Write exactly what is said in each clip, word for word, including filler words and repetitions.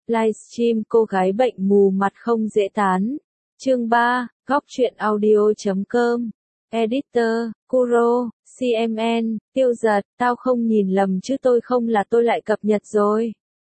Livestream cô gái bệnh mù mặt không dễ tán. Chương ba, góc truyện audio chấm com. Editor, Kuro, xê em en, Tiêu Giật, tao không nhìn lầm chứ tôi không là tôi lại cập nhật rồi.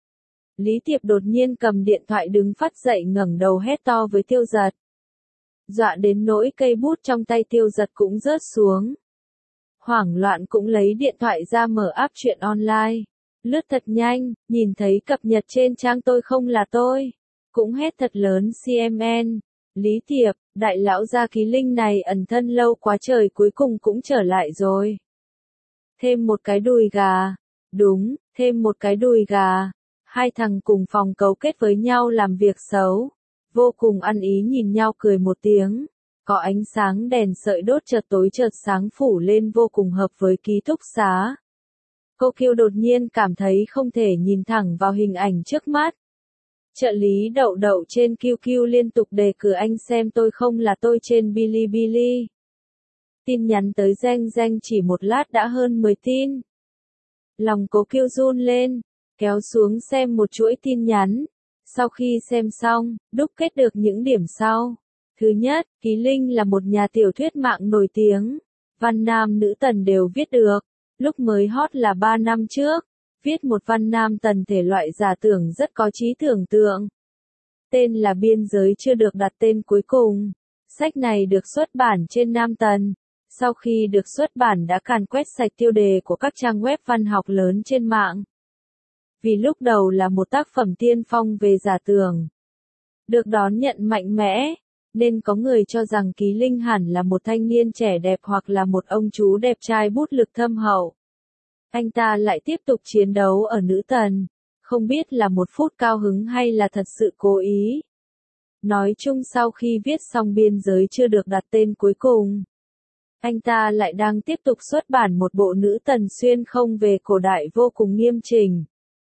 Lý Tiệp đột nhiên cầm điện thoại đứng phát dậy ngẩng đầu hét to với Tiêu Giật. Dọa đến nỗi cây bút trong tay Tiêu Giật cũng rớt xuống. Hoảng loạn cũng lấy điện thoại ra mở app truyện online. Lướt thật nhanh, nhìn thấy cập nhật trên trang tôi không là tôi. Cũng hét thật lớn xê em en. Lý Tiệp, đại lão gia Ký Linh này ẩn thân lâu quá trời cuối cùng cũng trở lại rồi. Thêm một cái đùi gà. Đúng, thêm một cái đùi gà. Hai thằng cùng phòng cấu kết với nhau làm việc xấu. Vô cùng ăn ý nhìn nhau cười một tiếng. Có ánh sáng đèn sợi đốt chợt tối chợt sáng phủ lên vô cùng hợp với ký túc xá. Cô Kiêu đột nhiên cảm thấy không thể nhìn thẳng vào hình ảnh trước mắt. Trợ lý đậu đậu trên Q Q liên tục đề cử anh xem tôi không là tôi trên Bilibili. Tin nhắn tới Reng Reng chỉ một lát đã hơn mười tin. Lòng Cố Kiêu run lên, kéo xuống xem một chuỗi tin nhắn. Sau khi xem xong, đúc kết được những điểm sau. Thứ nhất, Ký Linh là một nhà tiểu thuyết mạng nổi tiếng. Văn nam nữ tần đều viết được. Lúc mới hot là ba năm trước. Viết một văn nam tần thể loại giả tưởng rất có trí tưởng tượng. Tên là Biên Giới chưa được đặt tên cuối cùng. Sách này được xuất bản trên Nam Tần. Sau khi được xuất bản đã càn quét sạch tiêu đề của các trang web văn học lớn trên mạng. Vì lúc đầu là một tác phẩm tiên phong về giả tưởng. Được đón nhận mạnh mẽ, nên có người cho rằng Ký Linh hẳn là một thanh niên trẻ đẹp hoặc là một ông chú đẹp trai bút lực thâm hậu. Anh ta lại tiếp tục chiến đấu ở nữ tần, không biết là một phút cao hứng hay là thật sự cố ý. Nói chung sau khi viết xong Biên Giới chưa được đặt tên cuối cùng, anh ta lại đang tiếp tục xuất bản một bộ nữ tần xuyên không về cổ đại vô cùng nghiêm chỉnh.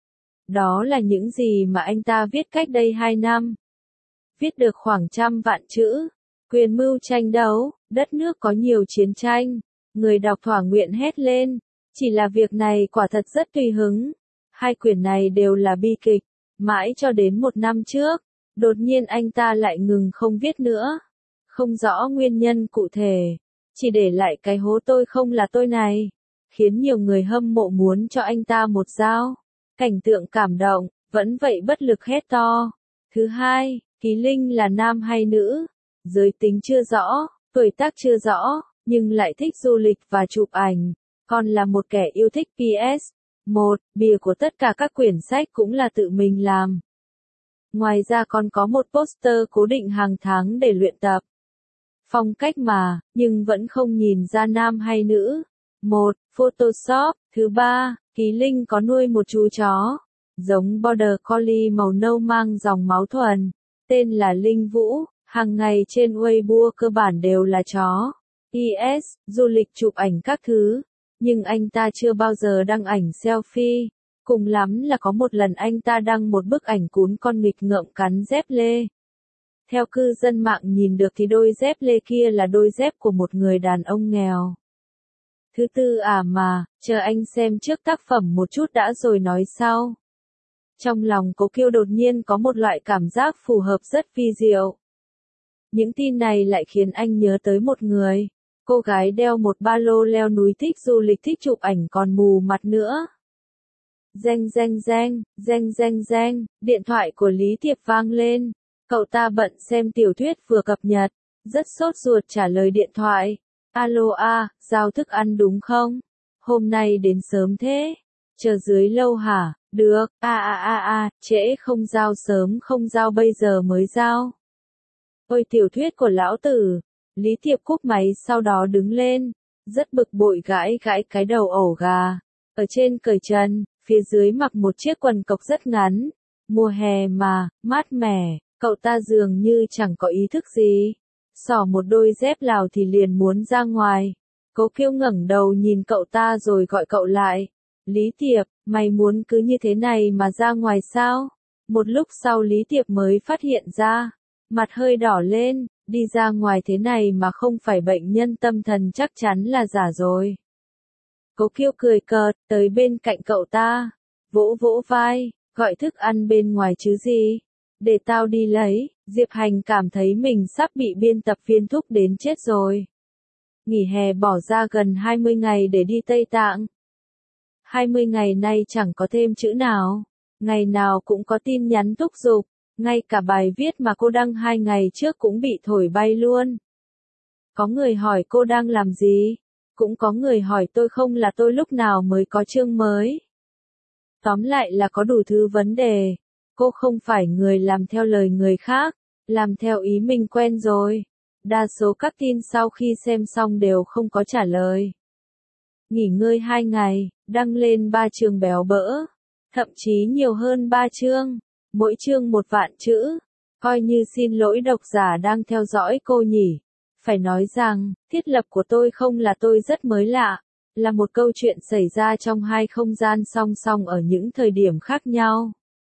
Đó là những gì mà anh ta viết cách đây hai năm. Viết được khoảng trăm vạn chữ, quyền mưu tranh đấu, đất nước có nhiều chiến tranh, người đọc thỏa nguyện hét lên. Chỉ là việc này quả thật rất tùy hứng. Hai quyển này đều là bi kịch. Mãi cho đến một năm trước, đột nhiên anh ta lại ngừng không viết nữa. Không rõ nguyên nhân cụ thể. Chỉ để lại cái hố tôi không là tôi này. Khiến nhiều người hâm mộ muốn cho anh ta một dao. Cảnh tượng cảm động, vẫn vậy bất lực hét to. Thứ hai, Ký Linh là nam hay nữ? Giới tính chưa rõ, tuổi tác chưa rõ, nhưng lại thích du lịch và chụp ảnh. Còn là một kẻ yêu thích pê ét. Một, bìa của tất cả các quyển sách cũng là tự mình làm. Ngoài ra còn có một poster cố định hàng tháng để luyện tập. Phong cách mà, nhưng vẫn không nhìn ra nam hay nữ. Một, Photoshop. Thứ ba, Ký Linh có nuôi một chú chó. Giống Border Collie màu nâu mang dòng máu thuần. Tên là Linh Vũ, hàng ngày trên Weibo cơ bản đều là chó. pê ét, du lịch chụp ảnh các thứ. Nhưng anh ta chưa bao giờ đăng ảnh selfie. Cùng lắm là có một lần anh ta đăng một bức ảnh cún con nghịch ngợm cắn dép lê. Theo cư dân mạng nhìn được thì đôi dép lê kia là đôi dép của một người đàn ông nghèo. Thứ tư à mà, chờ anh xem trước tác phẩm một chút đã rồi nói sau. Trong lòng Cố Kiêu đột nhiên có một loại cảm giác phù hợp rất vi diệu. Những tin này lại khiến anh nhớ tới một người. Cô gái đeo một ba lô leo núi thích du lịch thích chụp ảnh còn mù mặt nữa. Reng reng reng, reng reng reng, điện thoại của Lý Tiệp vang lên. Cậu ta bận xem tiểu thuyết vừa cập nhật, rất sốt ruột trả lời điện thoại. Alo a, giao thức ăn đúng không? Hôm nay đến sớm thế. Chờ dưới lâu hả? Được, a a a a, trễ không giao sớm không giao bây giờ mới giao. Ôi tiểu thuyết của lão tử. Lý Tiệp cúp máy sau đó đứng lên, rất bực bội gãi gãi cái đầu ổ gà. Ở trên cởi trần, phía dưới mặc một chiếc quần cộc rất ngắn. Mùa hè mà, mát mẻ, cậu ta dường như chẳng có ý thức gì. Xỏ một đôi dép Lào thì liền muốn ra ngoài. Cố Kiêu ngẩng đầu nhìn cậu ta rồi gọi cậu lại. Lý Tiệp, mày muốn cứ như thế này mà ra ngoài sao? Một lúc sau Lý Tiệp mới phát hiện ra. Mặt hơi đỏ lên. Đi ra ngoài thế này mà không phải bệnh nhân tâm thần chắc chắn là giả rồi. Cố Kiêu cười cợt, tới bên cạnh cậu ta, vỗ vỗ vai, Gọi thức ăn bên ngoài chứ gì? Để tao đi lấy. Diệp Hành cảm thấy mình sắp bị biên tập viên thúc đến chết rồi. Nghỉ hè bỏ ra gần hai mươi ngày để đi Tây Tạng. hai mươi ngày nay chẳng có thêm chữ nào. Ngày nào cũng có tin nhắn thúc giục. Ngay cả bài viết mà cô đăng hai ngày trước cũng bị thổi bay luôn. Có người hỏi cô đang làm gì? Cũng có người hỏi tôi không là tôi lúc nào mới có chương mới. Tóm lại là có đủ thứ vấn đề. Cô không phải người làm theo lời người khác, làm theo ý mình quen rồi. Đa số các tin sau khi xem xong đều không có trả lời. Nghỉ ngơi hai ngày, đăng lên ba chương béo bỡ. Thậm chí nhiều hơn ba chương. Mỗi chương một vạn chữ. Coi như xin lỗi độc giả đang theo dõi cô nhỉ. Phải nói rằng, thiết lập của tôi không là tôi rất mới lạ. Là một câu chuyện xảy ra trong hai không gian song song ở những thời điểm khác nhau.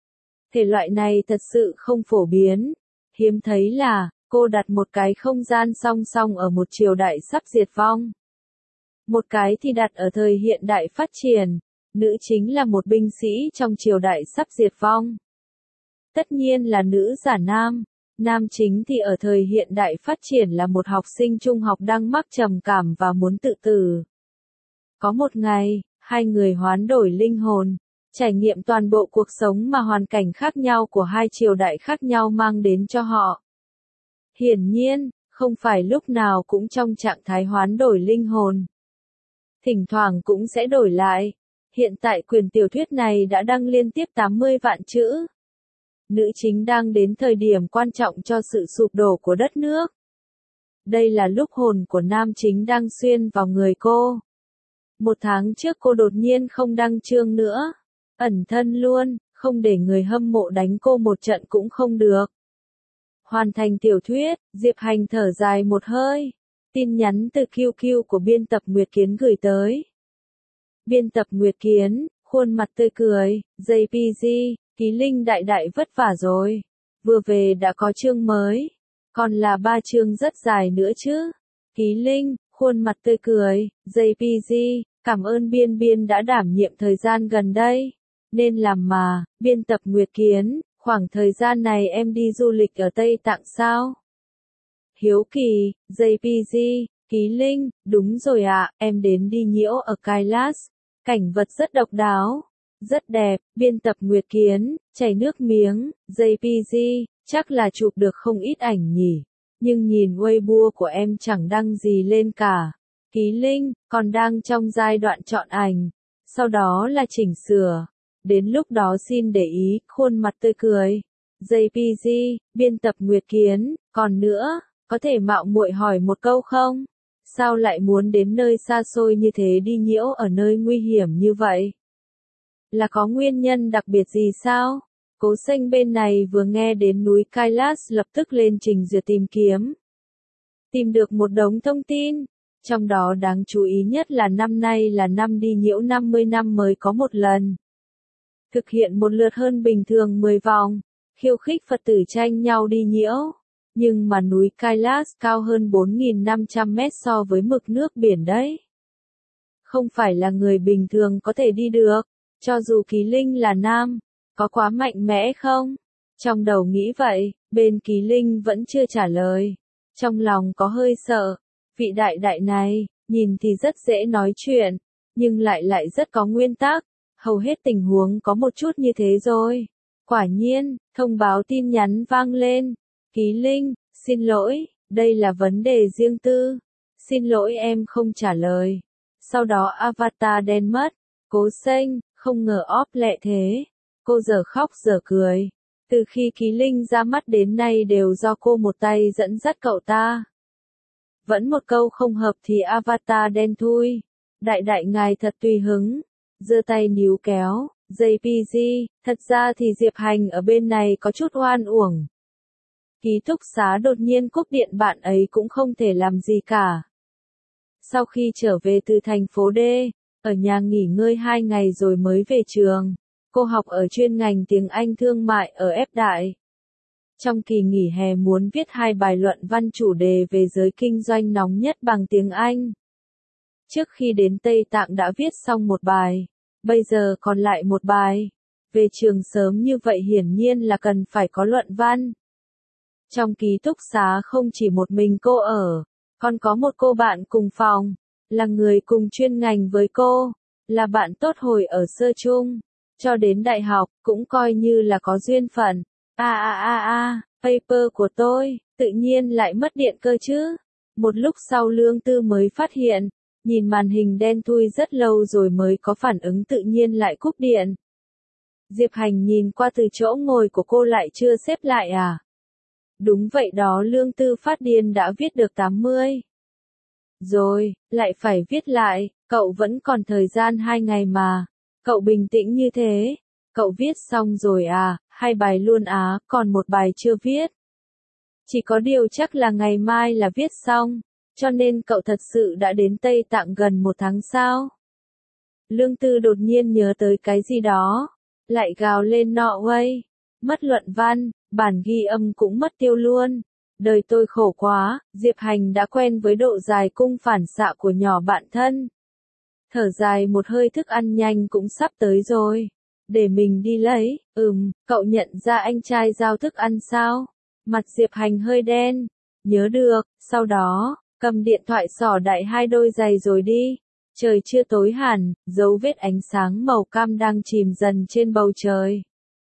Thể loại này thật sự không phổ biến. Hiếm thấy là, cô đặt một cái không gian song song ở một triều đại sắp diệt vong. Một cái thì đặt ở thời hiện đại phát triển. Nữ chính là một binh sĩ trong triều đại sắp diệt vong. Tất nhiên là nữ giả nam. Nam chính thì ở thời hiện đại phát triển là một học sinh trung học đang mắc trầm cảm và muốn tự tử. Có một ngày, hai người hoán đổi linh hồn, trải nghiệm toàn bộ cuộc sống mà hoàn cảnh khác nhau của hai triều đại khác nhau mang đến cho họ. Hiển nhiên, không phải lúc nào cũng trong trạng thái hoán đổi linh hồn. Thỉnh thoảng cũng sẽ đổi lại. Hiện tại quyển tiểu thuyết này đã đăng liên tiếp tám mươi vạn chữ. Nữ chính đang đến thời điểm quan trọng cho sự sụp đổ của đất nước. Đây là lúc hồn của nam chính đang xuyên vào người cô. Một tháng trước cô đột nhiên không đăng chương nữa. Ẩn thân luôn, không để người hâm mộ đánh cô một trận cũng không được. Hoàn thành tiểu thuyết, Diệp Hành thở dài một hơi. Tin nhắn từ Q Q của biên tập Nguyệt Kiến gửi tới. Biên tập Nguyệt Kiến, khuôn mặt tươi cười, gi pê giê, Ký Linh đại đại vất vả rồi. Vừa về đã có chương mới. Còn là ba chương rất dài nữa chứ. Ký Linh, khuôn mặt tươi cười, gi pê giê, cảm ơn Biên Biên đã đảm nhiệm thời gian gần đây. Nên làm mà, biên tập Nguyệt Kiến, khoảng thời gian này em đi du lịch ở Tây Tạng sao? Hiếu kỳ, gi pê giê, Ký Linh, đúng rồi ạ, em đến đi nhiễu ở Kailash. Cảnh vật rất độc đáo. Rất đẹp, biên tập Nguyệt Kiến, chảy nước miếng, gi pê giê, chắc là chụp được không ít ảnh nhỉ. Nhưng nhìn Weibo của em chẳng đăng gì lên cả. Ký Linh, còn đang trong giai đoạn chọn ảnh. Sau đó là chỉnh sửa. Đến lúc đó xin để ý, khuôn mặt tươi cười. gi pê giê, biên tập Nguyệt Kiến, còn nữa, có thể mạo muội hỏi một câu không? Sao lại muốn đến nơi xa xôi như thế đi nhiễu ở nơi nguy hiểm như vậy? Là có nguyên nhân đặc biệt gì sao? Cố Sinh bên này vừa nghe đến núi Kailash lập tức lên trình duyệt tìm kiếm. Tìm được một đống thông tin. Trong đó đáng chú ý nhất là năm nay là năm đi nhiễu năm mươi năm mới có một lần. Thực hiện một lượt hơn bình thường mười vòng. Khiêu khích Phật tử tranh nhau đi nhiễu. Nhưng mà núi Kailash cao hơn bốn nghìn năm trăm mét so với mực nước biển đấy. Không phải là người bình thường có thể đi được. Cho dù Ký Linh là nam, có quá mạnh mẽ không? Trong đầu nghĩ vậy, bên Ký Linh vẫn chưa trả lời. Trong lòng có hơi sợ. Vị đại đại này, nhìn thì rất dễ nói chuyện, nhưng lại lại rất có nguyên tắc. Hầu hết tình huống có một chút như thế rồi. Quả nhiên, thông báo tin nhắn vang lên. Ký Linh, xin lỗi, đây là vấn đề riêng tư. Xin lỗi em không trả lời. Sau đó avatar đen mất. Cố Sinh, không ngờ óp lẹ thế. Cô giờ khóc giờ cười. Từ khi Ký Linh ra mắt đến nay đều do cô một tay dẫn dắt cậu ta. Vẫn một câu không hợp thì avatar đen thui. Đại đại ngài thật tùy hứng. Giơ tay níu kéo. gi pê giê, thật ra thì Diệp Hành ở bên này có chút oan uổng. Ký túc xá đột nhiên cúp điện bạn ấy cũng không thể làm gì cả. Sau khi trở về từ thành phố D, ở nhà nghỉ ngơi hai ngày rồi mới về trường. Cô học ở chuyên ngành tiếng Anh thương mại ở F Đại. Trong kỳ nghỉ hè muốn viết hai bài luận văn chủ đề về giới kinh doanh nóng nhất bằng tiếng Anh. Trước khi đến Tây Tạng đã viết xong một bài, bây giờ còn lại một bài. về trường sớm như vậy hiển nhiên là cần phải có luận văn. Trong ký túc xá không chỉ một mình cô ở, còn có một cô bạn cùng phòng, là người cùng chuyên ngành với cô, là bạn tốt hồi ở sơ chung, cho đến đại học, cũng coi như là có duyên phận. A a a a, paper của tôi, tự nhiên lại mất điện cơ chứ. Một lúc sau Lương Tư mới phát hiện, nhìn màn hình đen thui rất lâu rồi mới có phản ứng tự nhiên lại cúp điện. Diệp Hành nhìn qua từ chỗ ngồi của cô lại chưa xếp lại à? Đúng vậy đó, Lương Tư phát điên đã viết được tám mươi. Rồi, lại phải viết lại, cậu vẫn còn thời gian hai ngày mà. Cậu bình tĩnh như thế. Cậu viết xong rồi à, hai bài luôn á, còn một bài chưa viết. Chỉ có điều chắc là ngày mai là viết xong, cho nên cậu thật sự đã đến Tây Tạng gần một tháng sao? Lương Tư đột nhiên nhớ tới cái gì đó, lại gào lên nọ uây, mất luận văn, bản ghi âm cũng mất tiêu luôn. Đời tôi khổ quá, Diệp Hành đã quen với độ dài cung phản xạ của nhỏ bạn thân. Thở dài một hơi, thức ăn nhanh cũng sắp tới rồi. Để mình đi lấy. Ừm, cậu nhận ra anh trai giao thức ăn sao? Mặt Diệp Hành hơi đen. Nhớ được, sau đó, cầm điện thoại xỏ đại hai đôi giày rồi đi. Trời chưa tối hẳn, dấu vết ánh sáng màu cam đang chìm dần trên bầu trời.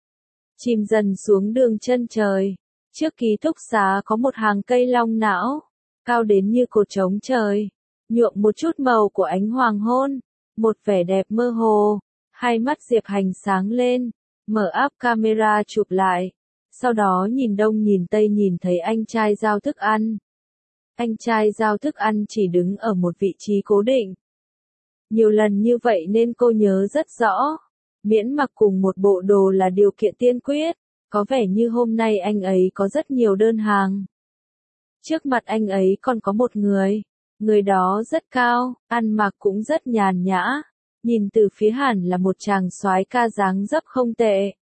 Chìm dần xuống đường chân trời. Trước ký túc xá có một hàng cây long não, cao đến như cột trống trời, nhuộm một chút màu của ánh hoàng hôn, một vẻ đẹp mơ hồ. Hai mắt Diệp Hành sáng lên, mở app camera chụp lại, sau đó nhìn đông nhìn tây nhìn thấy anh trai giao thức ăn. Anh trai giao thức ăn chỉ đứng ở một vị trí cố định. Nhiều lần như vậy nên cô nhớ rất rõ, miễn mặc cùng một bộ đồ là điều kiện tiên quyết. Có vẻ như hôm nay anh ấy có rất nhiều đơn hàng. Trước mặt anh ấy còn có một người. Người đó rất cao, ăn mặc cũng rất nhàn nhã. Nhìn từ phía hẳn là một chàng soái ca dáng dấp không tệ.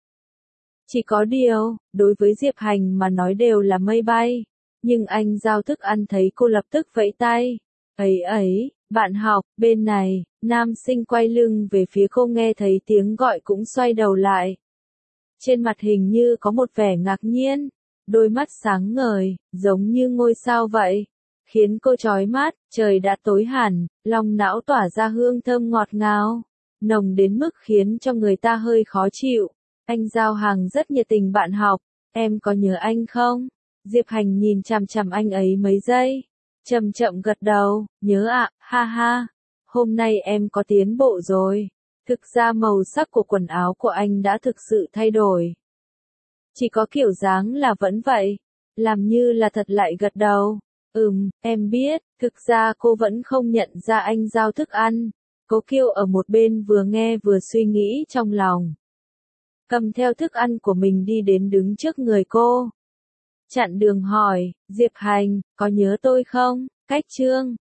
Chỉ có điều, đối với Diệp Hành mà nói đều là mây bay. Nhưng anh giao thức ăn thấy cô lập tức vẫy tay. Ấy ấy, bạn học, bên này, nam sinh quay lưng về phía cô nghe thấy tiếng gọi cũng xoay đầu lại. Trên mặt hình như có một vẻ ngạc nhiên, đôi mắt sáng ngời, giống như ngôi sao vậy, khiến cô chói mắt. Trời đã tối hẳn, long não tỏa ra hương thơm ngọt ngào, nồng đến mức khiến cho người ta hơi khó chịu. Anh giao hàng rất nhiệt tình. Bạn học, em có nhớ anh không? Diệp Hành nhìn chằm chằm anh ấy mấy giây, chậm chậm gật đầu, nhớ ạ, ha ha, hôm nay em có tiến bộ rồi. Thực ra màu sắc của quần áo của anh đã thực sự thay đổi. Chỉ có kiểu dáng là vẫn vậy. Làm như là thật lại gật đầu. Ừm, em biết, thực ra cô vẫn không nhận ra anh giao thức ăn. Cố Kiêu ở một bên vừa nghe vừa suy nghĩ trong lòng. Cầm theo thức ăn của mình đi đến đứng trước người cô. Chặn đường hỏi, Diệp Hành, có nhớ tôi không? Cách chương